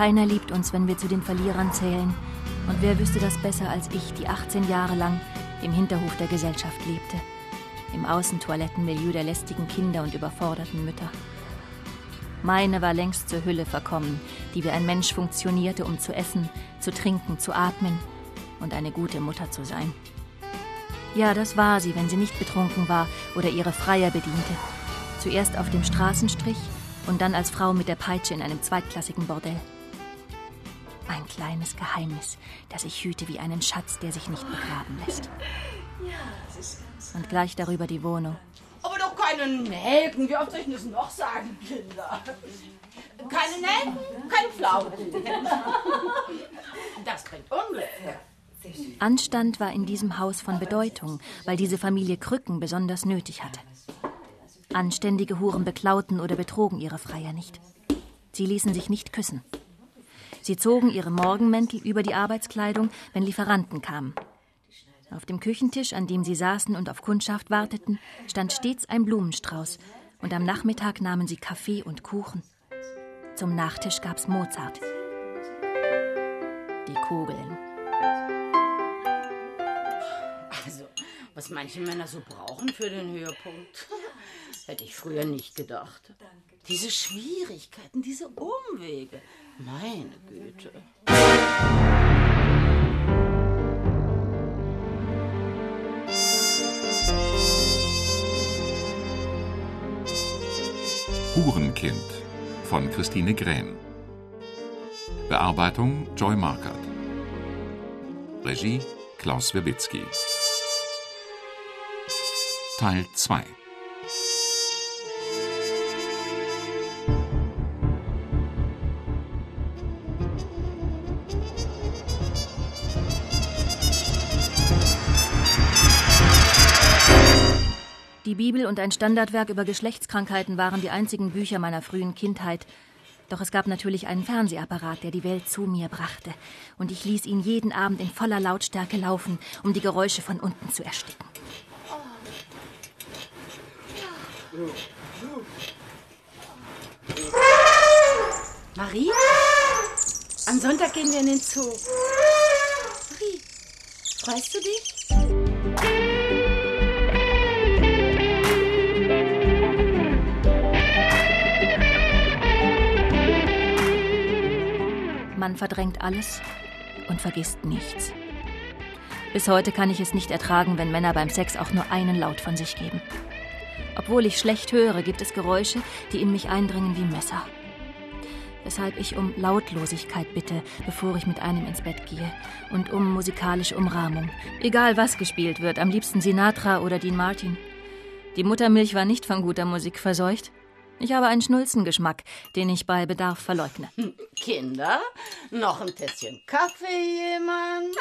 Keiner liebt uns, wenn wir zu den Verlierern zählen. Und wer wüsste das besser als ich, die 18 Jahre lang im Hinterhof der Gesellschaft lebte. Im Außentoilettenmilieu der lästigen Kinder und überforderten Mütter. Meine war längst zur Hülle verkommen, die wie ein Mensch funktionierte, um zu essen, zu trinken, zu atmen und eine gute Mutter zu sein. Ja, das war sie, wenn sie nicht betrunken war oder ihre Freier bediente. Zuerst auf dem Straßenstrich und dann als Frau mit der Peitsche in einem zweitklassigen Bordell. Ein kleines Geheimnis, das ich hüte wie einen Schatz, der sich nicht begraben lässt. Und gleich darüber die Wohnung. Aber doch keine Nelken. Wie oft soll ich das noch sagen, Kinder? Keine Nelken, keine Pflaumen. Das bringt Unglück. Anstand war in diesem Haus von Bedeutung, weil diese Familie Krücken besonders nötig hatte. Anständige Huren beklauten oder betrogen ihre Freier nicht. Sie ließen sich nicht küssen. Sie zogen ihre Morgenmäntel über die Arbeitskleidung, wenn Lieferanten kamen. Auf dem Küchentisch, an dem sie saßen und auf Kundschaft warteten, stand stets ein Blumenstrauß, und am Nachmittag nahmen sie Kaffee und Kuchen. Zum Nachtisch gab's Mozart. Die Kugeln. Also, was manche Männer so brauchen für den Höhepunkt, hätte ich früher nicht gedacht. Diese Schwierigkeiten, diese Umwege, meine Güte. Hurenkind von Christine Grähn. Bearbeitung Joy Markert. Regie Klaus Werbitzky. Teil 2. Die Bibel und ein Standardwerk über Geschlechtskrankheiten waren die einzigen Bücher meiner frühen Kindheit. Doch es gab natürlich einen Fernsehapparat, der die Welt zu mir brachte. Und ich ließ ihn jeden Abend in voller Lautstärke laufen, um die Geräusche von unten zu ersticken. Marie? Am Sonntag gehen wir in den Zoo. Marie, freust du dich? Man verdrängt alles und vergisst nichts. Bis heute kann ich es nicht ertragen, wenn Männer beim Sex auch nur einen Laut von sich geben. Obwohl ich schlecht höre, gibt es Geräusche, die in mich eindringen wie Messer. Weshalb ich um Lautlosigkeit bitte, bevor ich mit einem ins Bett gehe. Und um musikalische Umrahmung. Egal was gespielt wird, am liebsten Sinatra oder Dean Martin. Die Muttermilch war nicht von guter Musik verseucht. Ich habe einen Schnulzengeschmack, den ich bei Bedarf verleugne. Kinder, noch ein Tässchen Kaffee, jemand?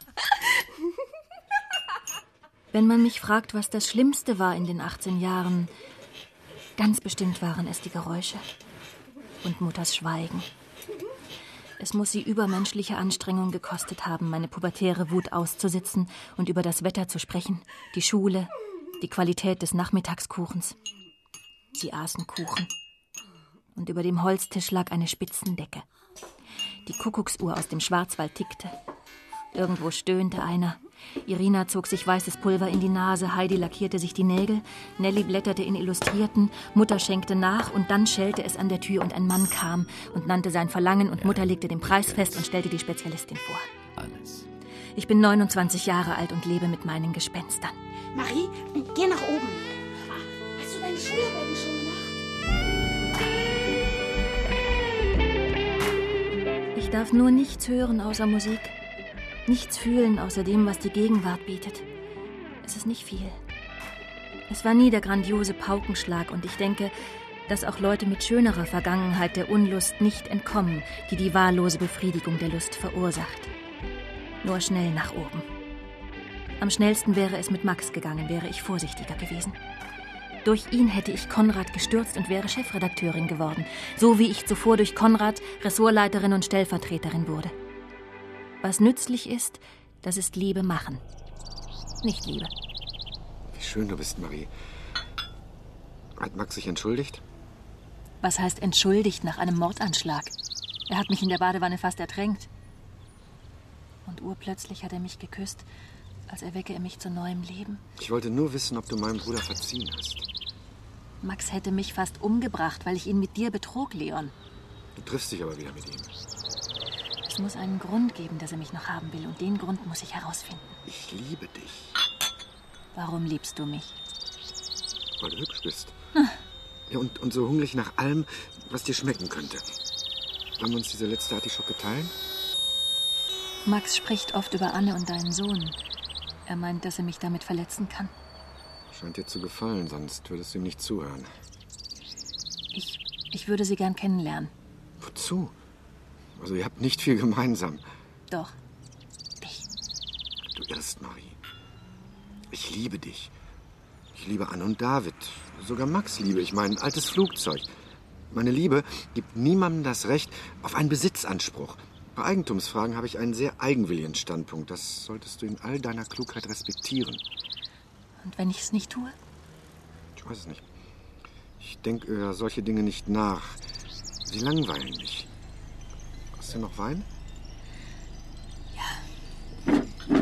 Wenn man mich fragt, was das Schlimmste war in den 18 Jahren, ganz bestimmt waren es die Geräusche und Mutters Schweigen. Es muss sie übermenschliche Anstrengung gekostet haben, meine pubertäre Wut auszusitzen und über das Wetter zu sprechen, die Schule, die Qualität des Nachmittagskuchens. Sie aßen Kuchen. Und über dem Holztisch lag eine Spitzendecke. Die Kuckucksuhr aus dem Schwarzwald tickte. Irgendwo stöhnte einer. Irina zog sich weißes Pulver in die Nase, Heidi lackierte sich die Nägel, Nelly blätterte in Illustrierten, Mutter schenkte nach und dann schellte es an der Tür und ein Mann kam und nannte sein Verlangen und Mutter legte den Preis fest und stellte die Spezialistin vor. Alles. Ich bin 29 Jahre alt und lebe mit meinen Gespenstern. Marie, geh nach oben. Hast du deine Schularbeiten schon gemacht? Ich darf nur nichts hören außer Musik. Nichts fühlen außer dem, was die Gegenwart bietet. Es ist nicht viel. Es war nie der grandiose Paukenschlag und ich denke, dass auch Leute mit schönerer Vergangenheit der Unlust nicht entkommen, die die wahllose Befriedigung der Lust verursacht. Nur schnell nach oben. Am schnellsten wäre es mit Max gegangen, wäre ich vorsichtiger gewesen. Durch ihn hätte ich Konrad gestürzt und wäre Chefredakteurin geworden, so wie ich zuvor durch Konrad Ressortleiterin und Stellvertreterin wurde. Was nützlich ist, das ist Liebe machen. Nicht Liebe. Wie schön du bist, Marie. Hat Max sich entschuldigt? Was heißt entschuldigt nach einem Mordanschlag? Er hat mich in der Badewanne fast ertränkt. Und urplötzlich hat er mich geküsst, als erwecke er mich zu neuem Leben. Ich wollte nur wissen, ob du meinem Bruder verziehen hast. Max hätte mich fast umgebracht, weil ich ihn mit dir betrog, Leon. Du triffst dich aber wieder mit ihm. Es muss einen Grund geben, dass er mich noch haben will. Und den Grund muss ich herausfinden. Ich liebe dich. Warum liebst du mich? Weil du hübsch bist. Ja, und so hungrig nach allem, was dir schmecken könnte. Wollen wir uns diese letzte Artischocke teilen? Max spricht oft über Anne und deinen Sohn. Er meint, dass er mich damit verletzen kann. Scheint dir zu gefallen, sonst würdest du ihm nicht zuhören. Ich würde sie gern kennenlernen. Wozu? Also ihr habt nicht viel gemeinsam. Doch. Dich. Du irrst, Marie. Ich liebe dich. Ich liebe Anne und David. Sogar Max liebe ich, mein altes Flugzeug. Meine Liebe gibt niemandem das Recht auf einen Besitzanspruch. Bei Eigentumsfragen habe ich einen sehr eigenwilligen Standpunkt. Das solltest du in all deiner Klugheit respektieren. Und wenn ich es nicht tue? Ich weiß es nicht. Ich denke über solche Dinge nicht nach. Sie langweilen mich. Hast du noch Wein? Ja.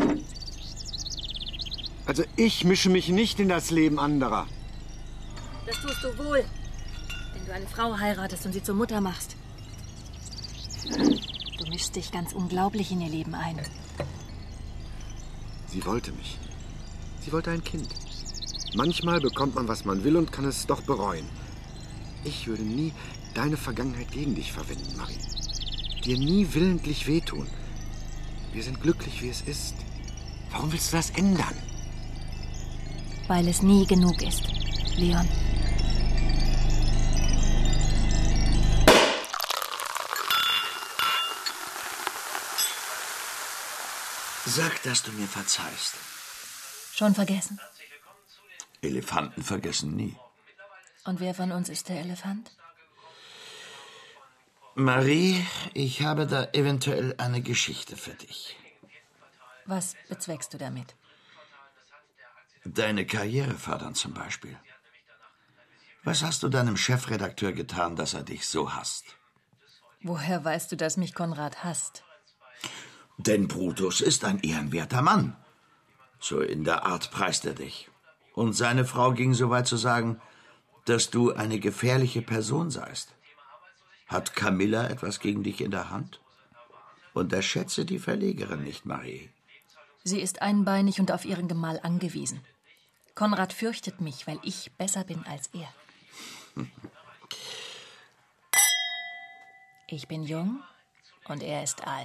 Also ich mische mich nicht in das Leben anderer. Das tust du wohl, wenn du eine Frau heiratest und sie zur Mutter machst. Du mischst dich ganz unglaublich in ihr Leben ein. Sie wollte mich. Sie wollte ein Kind. Manchmal bekommt man, was man will und kann es doch bereuen. Ich würde nie deine Vergangenheit gegen dich verwenden, Marie. Dir nie willentlich wehtun. Wir sind glücklich, wie es ist. Warum willst du das ändern? Weil es nie genug ist, Leon. Sag, dass du mir verzeihst. Schon vergessen? Elefanten vergessen nie. Und wer von uns ist der Elefant? Marie, ich habe da eventuell eine Geschichte für dich. Was bezweckst du damit? Deine Karriere fördern zum Beispiel. Was hast du deinem Chefredakteur getan, dass er dich so hasst? Woher weißt du, dass mich Konrad hasst? Denn Brutus ist ein ehrenwerter Mann. So in der Art preist er dich. Und seine Frau ging so weit zu sagen, dass du eine gefährliche Person seist. Hat Camilla etwas gegen dich in der Hand? Unterschätze die Verlegerin nicht, Marie. Sie ist einbeinig und auf ihren Gemahl angewiesen. Konrad fürchtet mich, weil ich besser bin als er. Ich bin jung und er ist alt.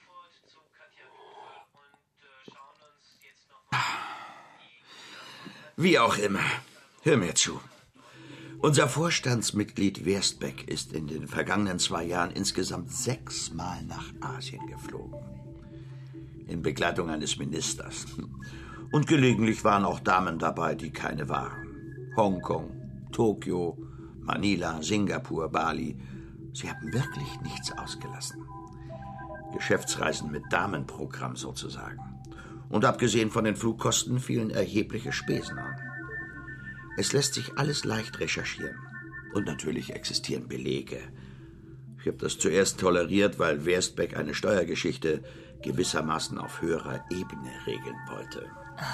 Wie auch immer, hör mir zu. Unser Vorstandsmitglied Werstbeck ist in den vergangenen 2 Jahren insgesamt 6-mal nach Asien geflogen. In Begleitung eines Ministers. Und gelegentlich waren auch Damen dabei, die keine waren. Hongkong, Tokio, Manila, Singapur, Bali. Sie haben wirklich nichts ausgelassen. Geschäftsreisen mit Damenprogramm sozusagen. Und abgesehen von den Flugkosten fielen erhebliche Spesen an. Es lässt sich alles leicht recherchieren. Und natürlich existieren Belege. Ich habe das zuerst toleriert, weil Werstbeck eine Steuergeschichte gewissermaßen auf höherer Ebene regeln wollte.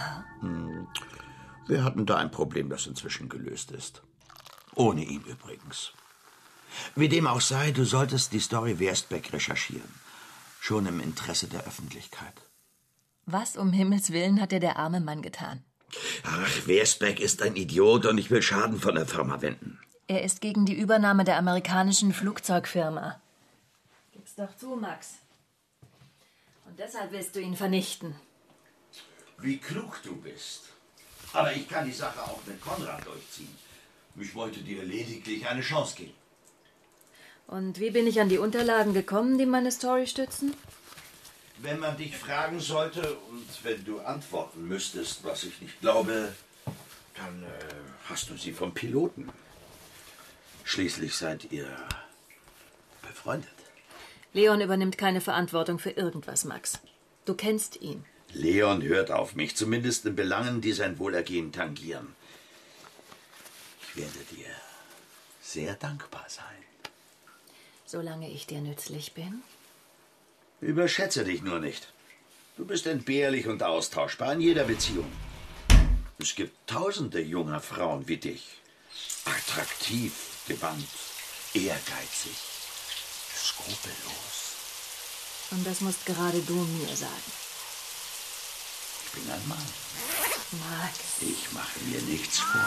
Wir hatten da ein Problem, das inzwischen gelöst ist. Ohne ihn übrigens. Wie dem auch sei, du solltest die Story Werstbeck recherchieren. Schon im Interesse der Öffentlichkeit. Was um Himmels Willen hat dir der arme Mann getan? Ach, Werstbeck ist ein Idiot und ich will Schaden von der Firma wenden. Er ist gegen die Übernahme der amerikanischen Flugzeugfirma. Gib's doch zu, Max. Und deshalb willst du ihn vernichten. Wie klug du bist. Aber ich kann die Sache auch mit Konrad durchziehen. Ich wollte dir lediglich eine Chance geben. Und wie bin ich an die Unterlagen gekommen, die meine Story stützen? Wenn man dich fragen sollte und wenn du antworten müsstest, was ich nicht glaube, dann hast du sie vom Piloten. Schließlich seid ihr befreundet. Leon übernimmt keine Verantwortung für irgendwas, Max. Du kennst ihn. Leon hört auf mich, zumindest in Belangen, die sein Wohlergehen tangieren. Ich werde dir sehr dankbar sein. Solange ich dir nützlich bin. Überschätze dich nur nicht. Du bist entbehrlich und austauschbar in jeder Beziehung. Es gibt tausende junger Frauen wie dich. Attraktiv, gewandt, ehrgeizig, skrupellos. Und das musst gerade du mir sagen. Ich bin ein Mann. Max. Ich mache mir nichts vor.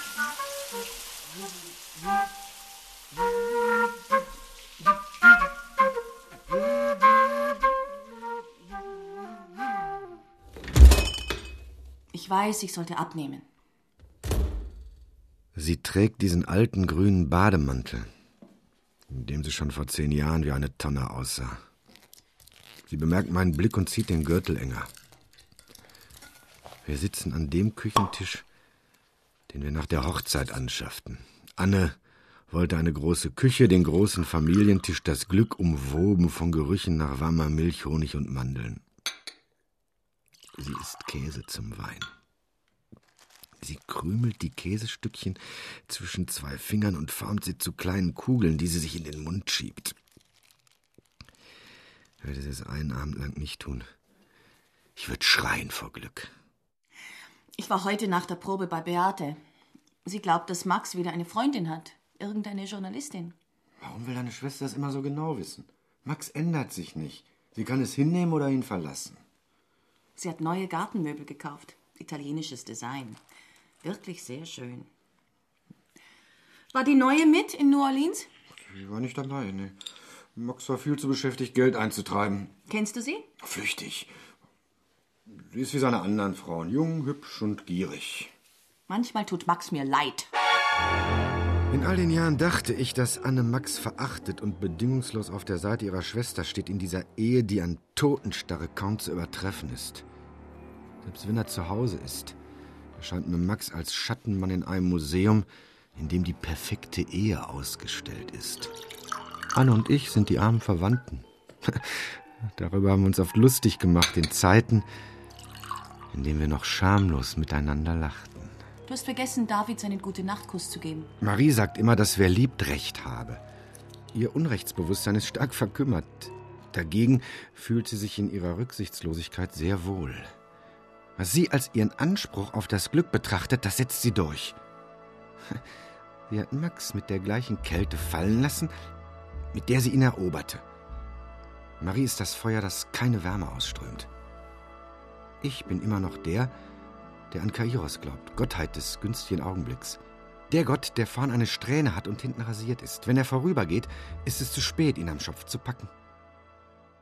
Ich weiß, ich sollte abnehmen. Sie trägt diesen alten grünen Bademantel, in dem sie schon vor 10 Jahren wie eine Tonne aussah. Sie bemerkt meinen Blick und zieht den Gürtel enger. Wir sitzen an dem Küchentisch, den wir nach der Hochzeit anschafften. Anne wollte eine große Küche, den großen Familientisch, das Glück umwoben von Gerüchen nach warmer Milch, Honig und Mandeln. Sie isst Käse zum Wein. Sie krümelt die Käsestückchen zwischen 2 Fingern und formt sie zu kleinen Kugeln, die sie sich in den Mund schiebt. Ich würde es einen Abend lang nicht tun. Ich würde schreien vor Glück. Ich war heute nach der Probe bei Beate. Sie glaubt, dass Max wieder eine Freundin hat. Irgendeine Journalistin. Warum will deine Schwester das immer so genau wissen? Max ändert sich nicht. Sie kann es hinnehmen oder ihn verlassen. Sie hat neue Gartenmöbel gekauft. Italienisches Design. Wirklich sehr schön. War die neue mit in New Orleans? Sie war nicht dabei, ne. Max war viel zu beschäftigt, Geld einzutreiben. Kennst du sie? Flüchtig. Sie ist wie seine anderen Frauen. Jung, hübsch und gierig. Manchmal tut Max mir leid. In all den Jahren dachte ich, dass Anne Max verachtet und bedingungslos auf der Seite ihrer Schwester steht in dieser Ehe, die an Totenstarre kaum zu übertreffen ist. Selbst wenn er zu Hause ist, erscheint mir Max als Schattenmann in einem Museum, in dem die perfekte Ehe ausgestellt ist. Anne und ich sind die armen Verwandten. Darüber haben wir uns oft lustig gemacht, in Zeiten, in denen wir noch schamlos miteinander lachten. Du hast vergessen, David seinen Gute-Nacht-Kuss zu geben. Marie sagt immer, dass wer liebt, Recht habe. Ihr Unrechtsbewusstsein ist stark verkümmert. Dagegen fühlt sie sich in ihrer Rücksichtslosigkeit sehr wohl. Was sie als ihren Anspruch auf das Glück betrachtet, das setzt sie durch. Sie hat Max mit der gleichen Kälte fallen lassen, mit der sie ihn eroberte. Marie ist das Feuer, das keine Wärme ausströmt. Ich bin immer noch der an Kairos glaubt, Gottheit des günstigen Augenblicks. Der Gott, der vorn eine Strähne hat und hinten rasiert ist. Wenn er vorübergeht, ist es zu spät, ihn am Schopf zu packen.